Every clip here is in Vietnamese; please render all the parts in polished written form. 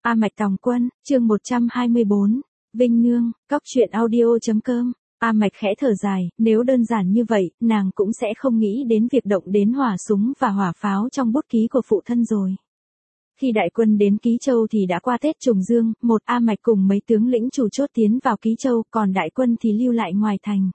A Mạch Tòng Quân, chương 124, Vinh Nương, Cóc truyện audio.com. A Mạch khẽ thở dài, nếu đơn giản như vậy, nàng cũng sẽ không nghĩ đến việc động đến hỏa súng và hỏa pháo trong bút ký của phụ thân rồi. Khi đại quân đến Ký Châu thì đã qua Tết Trùng Dương, A Mạch cùng mấy tướng lĩnh chủ chốt tiến vào Ký Châu, còn đại quân thì lưu lại ngoài thành.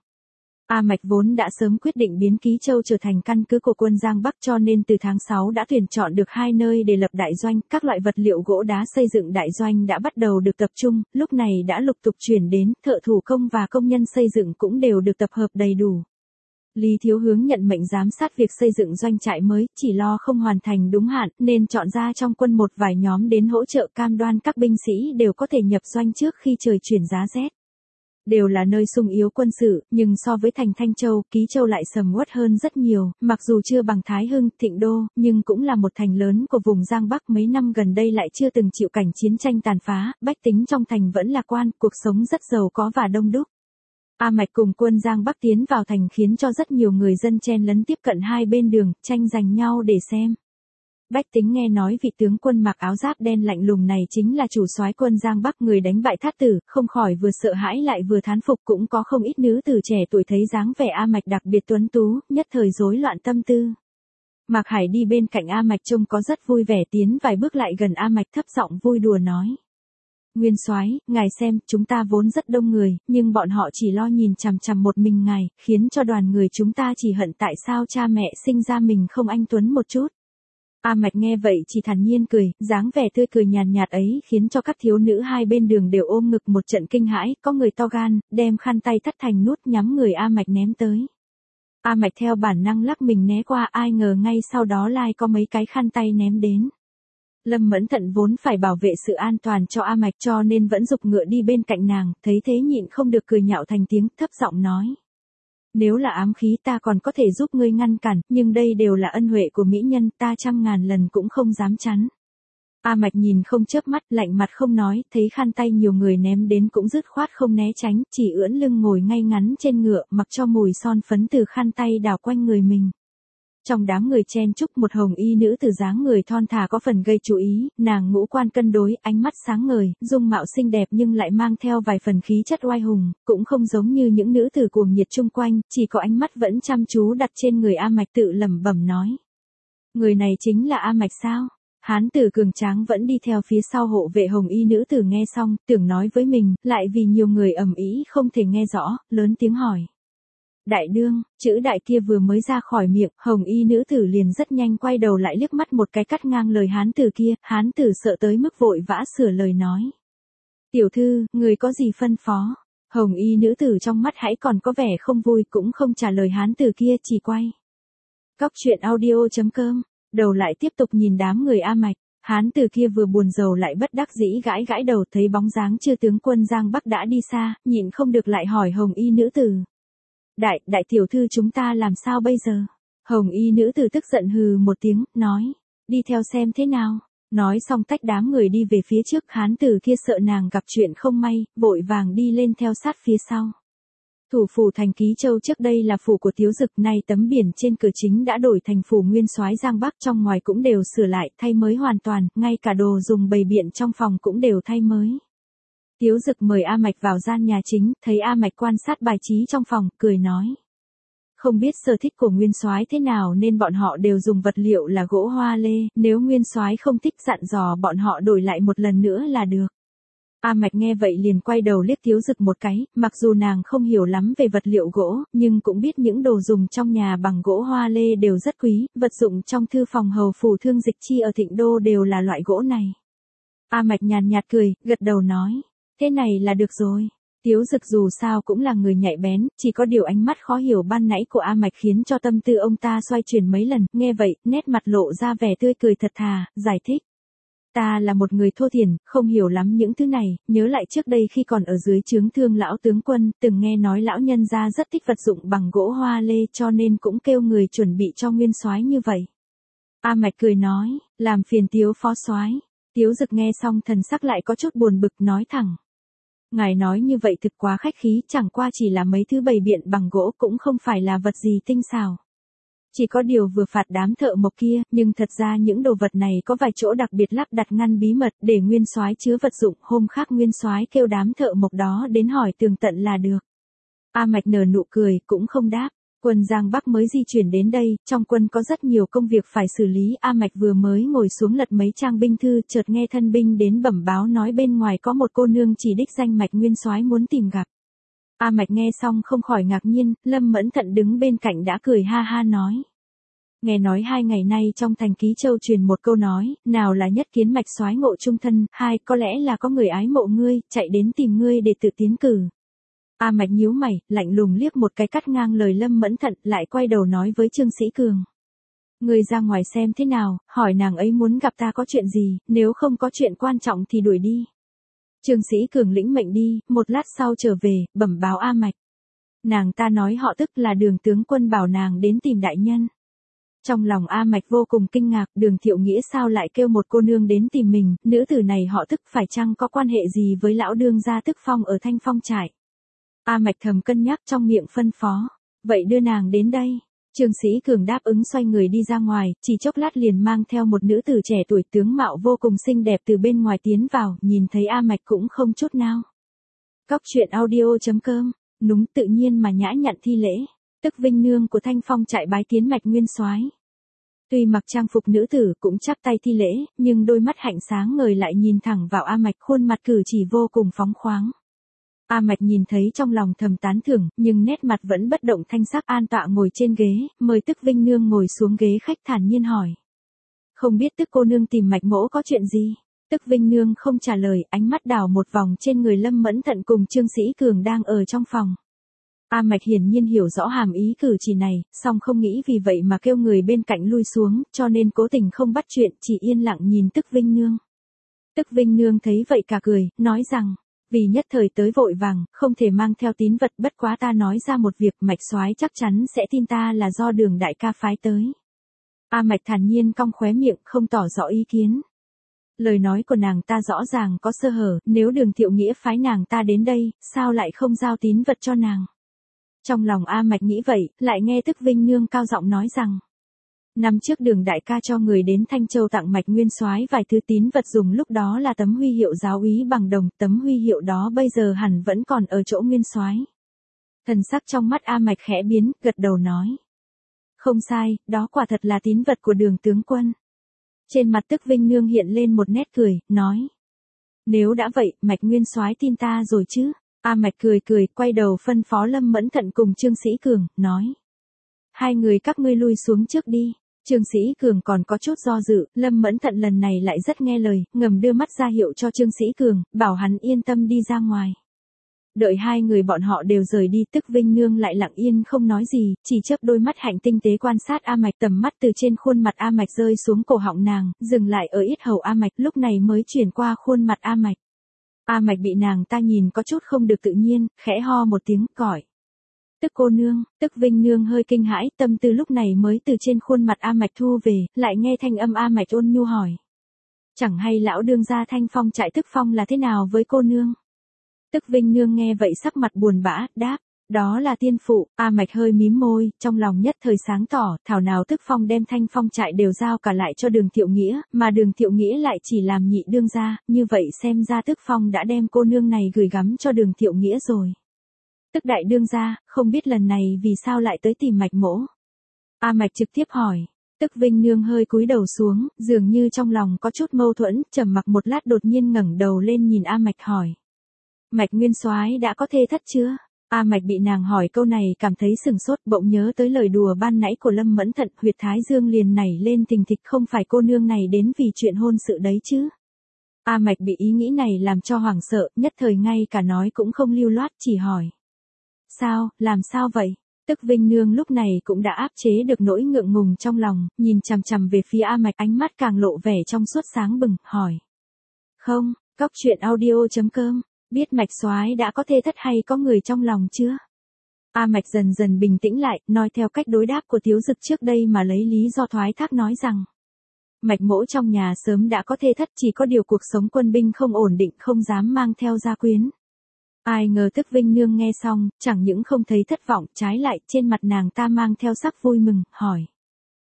A Mạch vốn đã sớm quyết định biến Ký Châu trở thành căn cứ của quân Giang Bắc, cho nên từ tháng 6 đã tuyển chọn được 2 nơi để lập đại doanh, các loại vật liệu gỗ đá xây dựng đại doanh đã bắt đầu được tập trung, lúc này đã lục tục chuyển đến, thợ thủ công và công nhân xây dựng cũng đều được tập hợp đầy đủ. Lý Thiếu Hướng nhận mệnh giám sát việc xây dựng doanh trại mới, chỉ lo không hoàn thành đúng hạn, nên chọn ra trong quân một vài nhóm đến hỗ trợ, cam đoan các binh sĩ đều có thể nhập doanh trước khi trời chuyển giá rét. Đều là nơi sung yếu quân sự, nhưng so với thành Thanh Châu, Ký Châu lại sầm uất hơn rất nhiều, mặc dù chưa bằng Thái Hưng, Thịnh Đô, nhưng cũng là một thành lớn của vùng Giang Bắc, mấy năm gần đây lại chưa từng chịu cảnh chiến tranh tàn phá, bách tính trong thành vẫn lạc quan, cuộc sống rất giàu có và đông đúc. A Mạch cùng quân Giang Bắc tiến vào thành khiến cho rất nhiều người dân chen lấn tiếp cận hai bên đường, tranh giành nhau để xem. Bách tính nghe nói vị tướng quân mặc áo giáp đen lạnh lùng này chính là chủ soái quân Giang Bắc, người đánh bại Thát Tử, không khỏi vừa sợ hãi lại vừa thán phục, cũng có không ít nữ tử trẻ tuổi thấy dáng vẻ A Mạch đặc biệt tuấn tú, nhất thời rối loạn tâm tư. Mạc Hải đi bên cạnh A Mạch trông có rất vui vẻ, tiến vài bước lại gần A Mạch thấp giọng vui đùa nói: Nguyên soái, ngài xem, chúng ta vốn rất đông người, nhưng bọn họ chỉ lo nhìn chằm chằm một mình ngài, khiến cho đoàn người chúng ta chỉ hận tại sao cha mẹ sinh ra mình không anh tuấn một chút. A Mạch nghe vậy chỉ thản nhiên cười, dáng vẻ tươi cười nhàn nhạt ấy khiến cho các thiếu nữ hai bên đường đều ôm ngực một trận kinh hãi, có người to gan, đem khăn tay thắt thành nút nhắm người A Mạch ném tới. A Mạch theo bản năng lắc mình né qua, ai ngờ ngay sau đó lại có mấy cái khăn tay ném đến. Lâm Mẫn Thận vốn phải bảo vệ sự an toàn cho A Mạch cho nên vẫn giục ngựa đi bên cạnh nàng, thấy thế nhịn không được cười nhạo thành tiếng, thấp giọng nói: Nếu là ám khí ta còn có thể giúp ngươi ngăn cản, nhưng đây đều là ân huệ của mỹ nhân, ta 100.000 lần cũng không dám chắn. A Mạch nhìn không chớp mắt, lạnh mặt không nói, thấy khăn tay nhiều người ném đến cũng dứt khoát không né tránh, chỉ ưỡn lưng ngồi ngay ngắn trên ngựa, mặc cho mùi son phấn từ khăn tay đảo quanh người mình. Trong đám người chen chúc một hồng y nữ tử dáng người thon thả có phần gây chú ý, nàng ngũ quan cân đối, ánh mắt sáng ngời, dung mạo xinh đẹp nhưng lại mang theo vài phần khí chất oai hùng, cũng không giống như những nữ tử cuồng nhiệt chung quanh, chỉ có ánh mắt vẫn chăm chú đặt trên người A Mạch, tự lẩm bẩm nói: Người này chính là A Mạch sao? Hán tử cường tráng vẫn đi theo phía sau hộ vệ hồng y nữ tử nghe xong, tưởng nói với mình, lại vì nhiều người ầm ĩ không thể nghe rõ, lớn tiếng hỏi: Đại đương, chữ đại kia vừa mới ra khỏi miệng, hồng y nữ tử liền rất nhanh quay đầu lại liếc mắt một cái cắt ngang lời hán tử kia, hán tử sợ tới mức vội vã sửa lời nói: Tiểu thư, người có gì phân phó? Hồng y nữ tử trong mắt hãy còn có vẻ không vui, cũng không trả lời hán tử kia, chỉ quay Cóc truyện audio.com, đầu lại tiếp tục nhìn đám người A Mạch. Hán tử kia vừa buồn rầu lại bất đắc dĩ gãi gãi đầu, thấy bóng dáng chư tướng quân Giang Bắc đã đi xa, nhịn không được lại hỏi hồng y nữ tử: Đại tiểu thư, chúng ta làm sao bây giờ? Hồng y nữ tử tức giận hừ một tiếng, nói: Đi theo xem thế nào. Nói xong tách đám người đi về phía trước, hán tử kia sợ nàng gặp chuyện không may, vội vàng đi lên theo sát phía sau. Thủ phủ thành Ký Châu trước đây là phủ của Tiếu Dực, nay tấm biển trên cửa chính đã đổi thành phủ nguyên soái Giang Bắc, trong ngoài cũng đều sửa lại, thay mới hoàn toàn, ngay cả đồ dùng bày biện trong phòng cũng đều thay mới. Tiếu Dực mời A Mạch vào gian nhà chính, thấy A Mạch quan sát bài trí trong phòng, cười nói: Không biết sở thích của nguyên soái thế nào nên bọn họ đều dùng vật liệu là gỗ hoa lê, nếu nguyên soái không thích dặn dò bọn họ đổi lại một lần nữa là được. A Mạch nghe vậy liền quay đầu liếc Tiếu Dực một cái, mặc dù nàng không hiểu lắm về vật liệu gỗ, nhưng cũng biết những đồ dùng trong nhà bằng gỗ hoa lê đều rất quý, vật dụng trong thư phòng hầu phủ Thương Dịch Chi ở Thịnh Đô đều là loại gỗ này. A Mạch nhàn nhạt cười, gật đầu nói: Thế này là được rồi. Tiếu Dực dù sao cũng là người nhạy bén, chỉ có điều ánh mắt khó hiểu ban nãy của A Mạch khiến cho tâm tư ông ta xoay chuyển mấy lần, nghe vậy, nét mặt lộ ra vẻ tươi cười thật thà, giải thích: Ta là một người thô thiển, không hiểu lắm những thứ này, nhớ lại trước đây khi còn ở dưới trướng Thương lão tướng quân, từng nghe nói lão nhân gia rất thích vật dụng bằng gỗ hoa lê, cho nên cũng kêu người chuẩn bị cho nguyên soái như vậy. A Mạch cười nói: Làm phiền Tiếu phó soái. Tiếu Dực nghe xong thần sắc lại có chút buồn bực, nói thẳng: Ngài nói như vậy thực quá khách khí, chẳng qua chỉ là mấy thứ bày biện bằng gỗ, cũng không phải là vật gì tinh xảo. Chỉ có điều vừa phạt đám thợ mộc kia, nhưng thật ra những đồ vật này có vài chỗ đặc biệt lắp đặt ngăn bí mật để Nguyên Soái chứa vật dụng, hôm khác Nguyên Soái kêu đám thợ mộc đó đến hỏi tường tận là được. A Mạch nở nụ cười, cũng không đáp. Quân Giang Bắc mới di chuyển đến đây, trong quân có rất nhiều công việc phải xử lý. A Mạch vừa mới ngồi xuống lật mấy trang binh thư, chợt nghe thân binh đến bẩm báo nói bên ngoài có một cô nương chỉ đích danh Mạch Nguyên Soái muốn tìm gặp. A Mạch nghe xong không khỏi ngạc nhiên, Lâm Mẫn Thận đứng bên cạnh đã cười ha ha nói. Nghe nói 2 ngày nay trong thành Ký Châu truyền một câu nói, nào là nhất kiến Mạch soái ngộ trung thân, hai có lẽ là có người ái mộ ngươi, chạy đến tìm ngươi để tự tiến cử. A Mạch nhíu mày, lạnh lùng liếc một cái cắt ngang lời Lâm Mẫn Thận, lại quay đầu nói với Trương Sĩ Cường. Ngươi ra ngoài xem thế nào, hỏi nàng ấy muốn gặp ta có chuyện gì, nếu không có chuyện quan trọng thì đuổi đi. Trương Sĩ Cường lĩnh mệnh đi, một lát sau trở về, bẩm báo A Mạch. Nàng ta nói họ Tức là Đường tướng quân bảo nàng đến tìm đại nhân. Trong lòng A Mạch vô cùng kinh ngạc, Đường Thiệu Nghĩa sao lại kêu một cô nương đến tìm mình, nữ tử này họ Tức phải chăng có quan hệ gì với lão đương gia Tức Phong ở Thanh Phong trại. A Mạch thầm cân nhắc trong miệng phân phó. Vậy đưa nàng đến đây. Trương Sĩ Cường đáp ứng xoay người đi ra ngoài, chỉ chốc lát liền mang theo một nữ tử trẻ tuổi tướng mạo vô cùng xinh đẹp từ bên ngoài tiến vào, nhìn thấy A Mạch cũng không chút nào. Cóc truyện audio.com, núng tự nhiên mà nhã nhặn thi lễ, Tức Vinh nương của Thanh Phong trại bái tiến Mạch Nguyên Soái. Tuy mặc trang phục nữ tử cũng chắp tay thi lễ, nhưng đôi mắt hạnh sáng ngời lại nhìn thẳng vào A Mạch, khuôn mặt cử chỉ vô cùng phóng khoáng. A Mạch nhìn thấy trong lòng thầm tán thưởng, nhưng nét mặt vẫn bất động thanh sắc, an tọa ngồi trên ghế, mời Tức Vinh nương ngồi xuống ghế khách, thản nhiên hỏi. Không biết Tức cô nương tìm Mạch mỗ có chuyện gì? Tức Vinh nương không trả lời, ánh mắt đảo một vòng trên người Lâm Mẫn Thận cùng Trương Sĩ Cường đang ở trong phòng. A Mạch hiển nhiên hiểu rõ hàm ý cử chỉ này, song không nghĩ vì vậy mà kêu người bên cạnh lui xuống, cho nên cố tình không bắt chuyện, chỉ yên lặng nhìn Tức Vinh nương. Tức Vinh nương thấy vậy cả cười, nói rằng. Vì nhất thời tới vội vàng, không thể mang theo tín vật, bất quá ta nói ra một việc, Mạch soái chắc chắn sẽ tin ta là do Đường đại ca phái tới. A Mạch thản nhiên cong khóe miệng, không tỏ rõ ý kiến. Lời nói của nàng ta rõ ràng có sơ hở, nếu Đường Thiệu Nghĩa phái nàng ta đến đây, sao lại không giao tín vật cho nàng? Trong lòng A Mạch nghĩ vậy, lại nghe Tức Vinh nương cao giọng nói rằng. Năm trước Đường đại ca cho người đến Thanh Châu tặng Mạch Nguyên Soái vài thứ tín vật, dùng lúc đó là tấm huy hiệu giáo úy bằng đồng, tấm huy hiệu đó bây giờ hẳn vẫn còn ở chỗ Nguyên Soái. Thần sắc trong mắt A Mạch khẽ biến, gật đầu nói. Không sai, đó quả thật là tín vật của Đường tướng quân. Trên mặt Tức Vinh nương hiện lên một nét cười, nói. Nếu đã vậy, Mạch Nguyên Soái tin ta rồi chứ? A Mạch cười cười, quay đầu phân phó Lâm Mẫn Thận cùng Trương Sĩ Cường, nói. Hai người các ngươi lui xuống trước đi. Trương Sĩ Cường còn có chút do dự, Lâm Mẫn Thận lần này lại rất nghe lời, ngầm đưa mắt ra hiệu cho Trương Sĩ Cường, bảo hắn yên tâm đi ra ngoài. Đợi hai người bọn họ đều rời đi, Tức Vinh nương lại lặng yên không nói gì, chỉ chớp đôi mắt hạnh tinh tế quan sát A Mạch, tầm mắt từ trên khuôn mặt A Mạch rơi xuống cổ họng nàng, dừng lại ở yết hầu A Mạch, lúc này mới chuyển qua khuôn mặt A Mạch. A Mạch bị nàng ta nhìn có chút không được tự nhiên, khẽ ho một tiếng, gọi. Tức cô nương. Tức Vinh nương hơi kinh hãi, tâm tư lúc này mới từ trên khuôn mặt A Mạch thu về, lại nghe thanh âm A Mạch ôn nhu hỏi. Chẳng hay lão đương gia Thanh Phong trại Tức Phong là thế nào với cô nương? Tức Vinh nương nghe vậy sắc mặt buồn bã, đáp. Đó là tiên phụ. A Mạch hơi mím môi, trong lòng nhất thời sáng tỏ, thảo nào Tức Phong đem Thanh Phong trại đều giao cả lại cho Đường Thiệu Nghĩa, mà Đường Thiệu Nghĩa lại chỉ làm nhị đương gia, như vậy xem ra Tức Phong đã đem cô nương này gửi gắm cho Đường Thiệu Nghĩa rồi. Tức đại đương gia, không biết lần này vì sao lại tới tìm Mạch mỗ? A Mạch trực tiếp hỏi. Tức Vinh nương hơi cúi đầu xuống, dường như trong lòng có chút mâu thuẫn, trầm mặc một lát đột nhiên ngẩng đầu lên nhìn A Mạch hỏi. Mạch Nguyên Soái đã có thê thất chưa? A Mạch bị nàng hỏi câu này cảm thấy sừng sốt, bỗng nhớ tới lời đùa ban nãy của Lâm Mẫn Thận, huyệt thái dương liền nảy lên thình thịch, không phải cô nương này đến vì chuyện hôn sự đấy chứ? A Mạch bị ý nghĩ này làm cho hoảng sợ, nhất thời ngay cả nói cũng không lưu loát, chỉ hỏi. Sao, làm sao vậy? Tức Vinh nương lúc này cũng đã áp chế được nỗi ngượng ngùng trong lòng, nhìn chằm chằm về phía A Mạch, ánh mắt càng lộ vẻ trong suốt sáng bừng, hỏi. Không, cóc truyện audio.com, biết Mạch soái đã có thê thất hay có người trong lòng chưa? A Mạch dần dần bình tĩnh lại, nói theo cách đối đáp của Tiếu Dực trước đây mà lấy lý do thoái thác nói rằng. Mạch mỗ trong nhà sớm đã có thê thất, chỉ có điều cuộc sống quân binh không ổn định, không dám mang theo gia quyến. Ai ngờ Tức Vinh nương nghe xong, chẳng những không thấy thất vọng, trái lại trên mặt nàng ta mang theo sắc vui mừng, hỏi.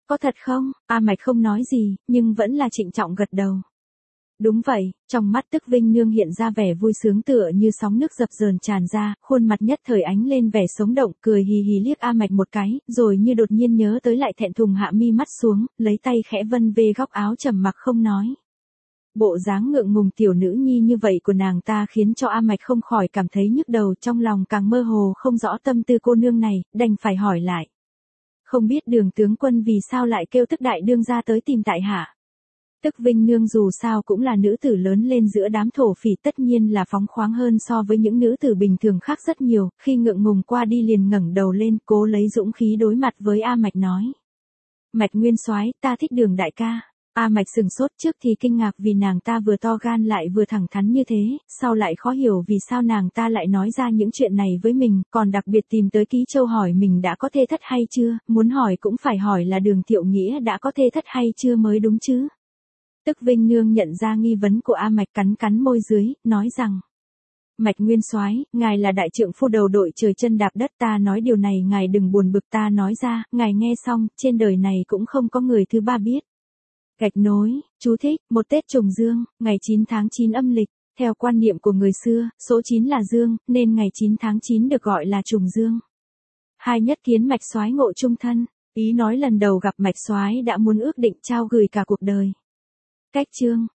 Có thật không? A Mạch không nói gì, nhưng vẫn là trịnh trọng gật đầu. Đúng vậy, trong mắt Tức Vinh Nương hiện ra vẻ vui sướng tựa như sóng nước dập dờn tràn ra, khuôn mặt nhất thời ánh lên vẻ sống động, cười hì hì liếc A Mạch một cái, rồi như đột nhiên nhớ tới lại thẹn thùng hạ mi mắt xuống, lấy tay khẽ vân về góc áo trầm mặc không nói. Bộ dáng ngượng ngùng tiểu nữ nhi như vậy của nàng ta khiến cho A Mạch không khỏi cảm thấy nhức đầu, trong lòng càng mơ hồ không rõ tâm tư cô nương này, đành phải hỏi lại. Không biết Đường tướng quân vì sao lại kêu Tức đại đương gia tới tìm tại hạ. Tức Vinh Nương dù sao cũng là nữ tử lớn lên giữa đám thổ phỉ, tất nhiên là phóng khoáng hơn so với những nữ tử bình thường khác rất nhiều, khi ngượng ngùng qua đi liền ngẩng đầu lên, cố lấy dũng khí đối mặt với A Mạch nói. Mạch Nguyên soái, ta thích Đường đại ca. A Mạch sừng sốt, trước thì kinh ngạc vì nàng ta vừa to gan lại vừa thẳng thắn như thế, sau lại khó hiểu vì sao nàng ta lại nói ra những chuyện này với mình, còn đặc biệt tìm tới Ký Châu hỏi mình đã có thê thất hay chưa, muốn hỏi cũng phải hỏi là Đường Thiệu Nghĩa đã có thê thất hay chưa mới đúng chứ. Tức Vinh Nương nhận ra nghi vấn của A Mạch, cắn cắn môi dưới, nói rằng. Mạch Nguyên soái, ngài là đại trượng phu đầu đội trời chân đạp đất, ta nói điều này ngài đừng buồn bực, ta nói ra, ngài nghe xong, trên đời này cũng không có người thứ ba biết. Gạch nối, chú thích, một Tết Trùng Dương, ngày 9 tháng 9 âm lịch, theo quan niệm của người xưa, số 9 là Dương, nên ngày 9 tháng 9 được gọi là Trùng Dương. Hai nhất kiến Mạch soái ngộ chung thân, ý nói lần đầu gặp Mạch soái đã muốn ước định trao gửi cả cuộc đời. Cách chương